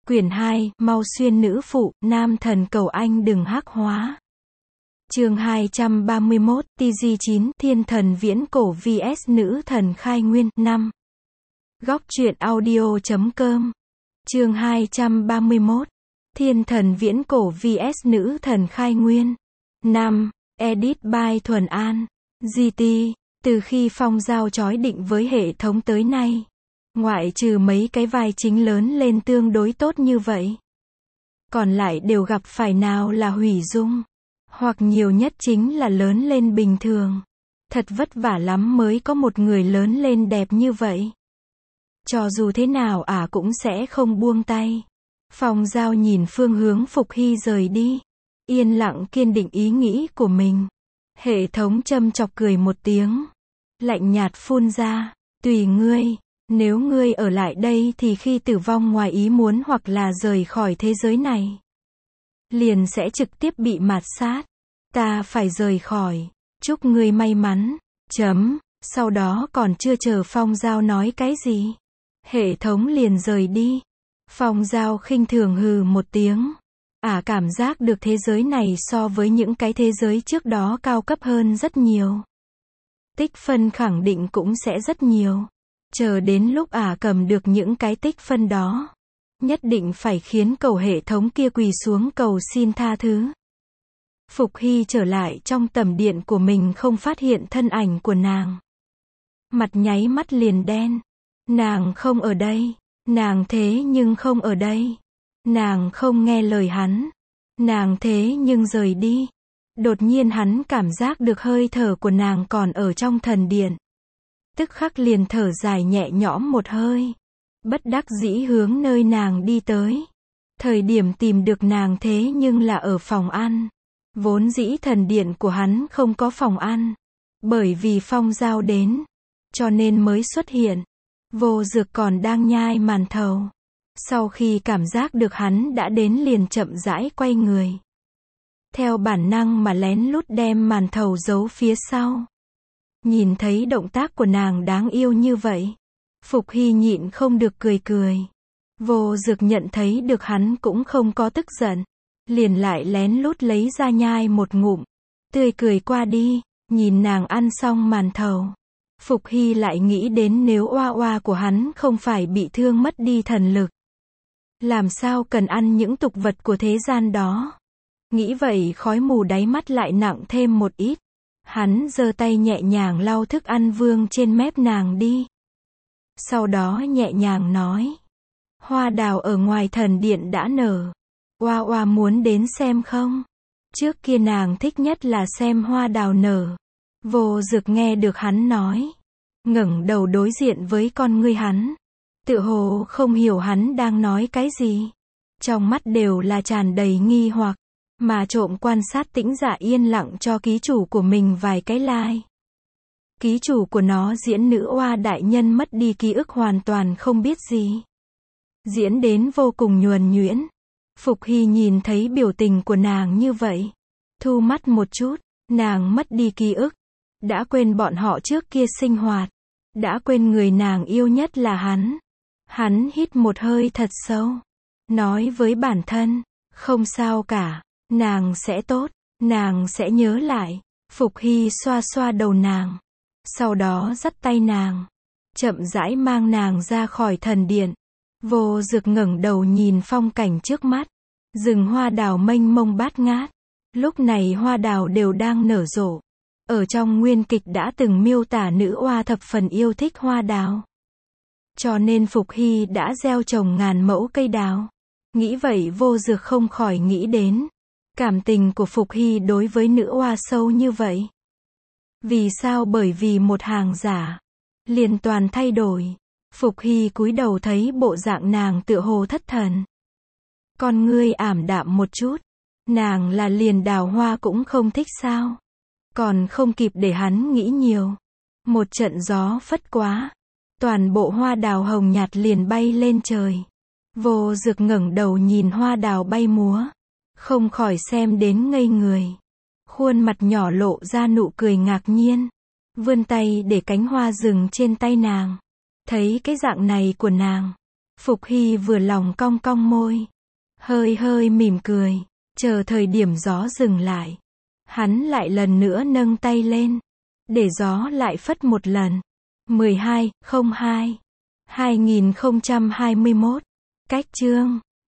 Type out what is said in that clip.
Quyển 2, Mau xuyên nữ phụ, nam thần cầu anh đừng hắc hóa. Chương 231, TG9, Thiên thần viễn cổ vs nữ thần khai nguyên, 5. Góc truyện audio.com. Chương 231, Thiên thần viễn cổ vs nữ thần khai nguyên, 5. Edit by Thuần An. GT, từ khi Phong Giao chói định với hệ thống tới nay, ngoại trừ mấy cái vai chính lớn lên tương đối tốt như vậy, còn lại đều gặp phải nào là hủy dung, hoặc nhiều nhất chính là lớn lên bình thường. Thật vất vả lắm mới có một người lớn lên đẹp như vậy. Cho dù thế nào cũng sẽ không buông tay. Phong Giao nhìn phương hướng Phục Hy rời đi, yên lặng kiên định ý nghĩ của mình. Hệ thống châm chọc cười một tiếng, lạnh nhạt phun ra, tùy ngươi. Nếu ngươi ở lại đây thì khi tử vong ngoài ý muốn hoặc là rời khỏi thế giới này, liền sẽ trực tiếp bị mạt sát. Ta phải rời khỏi. Chúc ngươi may mắn. Sau đó còn chưa chờ Phong Giao nói cái gì, hệ thống liền rời đi. Phong Giao khinh thường hừ một tiếng. Cảm giác được thế giới này so với những cái thế giới trước đó cao cấp hơn rất nhiều. Tích phân khẳng định cũng sẽ rất nhiều. Chờ đến lúc cầm được những cái tích phân đó, nhất định phải khiến cầu hệ thống kia quỳ xuống cầu xin tha thứ. Phục Hy trở lại trong tầm điện của mình không phát hiện thân ảnh của nàng. Mặt nháy mắt liền đen. Nàng không ở đây. Nàng thế nhưng không ở đây. Nàng không nghe lời hắn. Nàng thế nhưng rời đi. Đột nhiên hắn cảm giác được hơi thở của nàng còn ở trong thần điện. Tức khắc liền thở dài nhẹ nhõm một hơi. Bất đắc dĩ hướng nơi nàng đi tới. Thời điểm tìm được nàng thế nhưng là ở phòng ăn. Vốn dĩ thần điện của hắn không có phòng ăn. Bởi vì Phong Giao đến, cho nên mới xuất hiện. Vô Dược còn đang nhai màn thầu. Sau khi cảm giác được hắn đã đến liền chậm rãi quay người. Theo bản năng mà lén lút đem màn thầu giấu phía sau. Nhìn thấy động tác của nàng đáng yêu như vậy, Phục Hy nhịn không được cười cười. Vô Dược nhận thấy được hắn cũng không có tức giận, liền lại lén lút lấy ra nhai một ngụm, tươi cười qua đi, nhìn nàng ăn xong màn thầu. Phục Hy lại nghĩ đến nếu oa oa của hắn không phải bị thương mất đi thần lực, làm sao cần ăn những tục vật của thế gian đó. Nghĩ vậy khói mù đáy mắt lại nặng thêm một ít. Hắn giơ tay nhẹ nhàng lau thức ăn vương trên mép nàng đi. Sau đó nhẹ nhàng nói, hoa đào ở ngoài thần điện đã nở. Oa oa muốn đến xem không? Trước kia nàng thích nhất là xem hoa đào nở. Vô Dược nghe được hắn nói, ngẩng đầu đối diện với con ngươi hắn, tựa hồ không hiểu hắn đang nói cái gì. Trong mắt đều là tràn đầy nghi hoặc, mà trộm quan sát Tĩnh Dạ yên lặng cho ký chủ của mình vài cái like. Ký chủ của nó diễn nữ oa đại nhân mất đi ký ức hoàn toàn không biết gì. Diễn đến vô cùng nhuần nhuyễn. Phục Hy nhìn thấy biểu tình của nàng như vậy, thu mắt một chút. Nàng mất đi ký ức, đã quên bọn họ trước kia sinh hoạt, đã quên người nàng yêu nhất là hắn. Hắn hít một hơi thật sâu, nói với bản thân, không sao cả, nàng sẽ tốt, nàng sẽ nhớ lại. Phục Hy xoa xoa đầu nàng, sau đó dắt tay nàng, chậm rãi mang nàng ra khỏi thần điện. Vô Dược ngẩng đầu nhìn phong cảnh trước mắt, rừng hoa đào mênh mông bát ngát. Lúc này hoa đào đều đang nở rộ. Ở trong nguyên kịch đã từng miêu tả nữ oa thập phần yêu thích hoa đào, cho nên Phục Hy đã gieo trồng ngàn mẫu cây đào. Nghĩ vậy Vô Dược không khỏi nghĩ đến cảm tình của Phục Hy đối với nữ oa sâu như vậy. Vì sao? Bởi vì một hàng giả liền toàn thay đổi. Phục Hy cúi đầu thấy bộ dạng nàng tựa hồ thất thần, con ngươi ảm đạm một chút. Nàng là liền đào hoa cũng không thích sao? Còn không kịp để hắn nghĩ nhiều, một trận gió phất quá, toàn bộ hoa đào hồng nhạt liền bay lên trời. Vô Dược ngẩng đầu nhìn hoa đào bay múa, không khỏi xem đến ngây người. Khuôn mặt nhỏ lộ ra nụ cười ngạc nhiên, vươn tay để cánh hoa rừng trên tay nàng. Thấy cái dạng này của nàng, Phục Hy vừa lòng cong cong môi, hơi hơi mỉm cười, chờ thời điểm gió dừng lại. Hắn lại lần nữa nâng tay lên, để gió lại phất một lần. 12/02/2021. Cách chương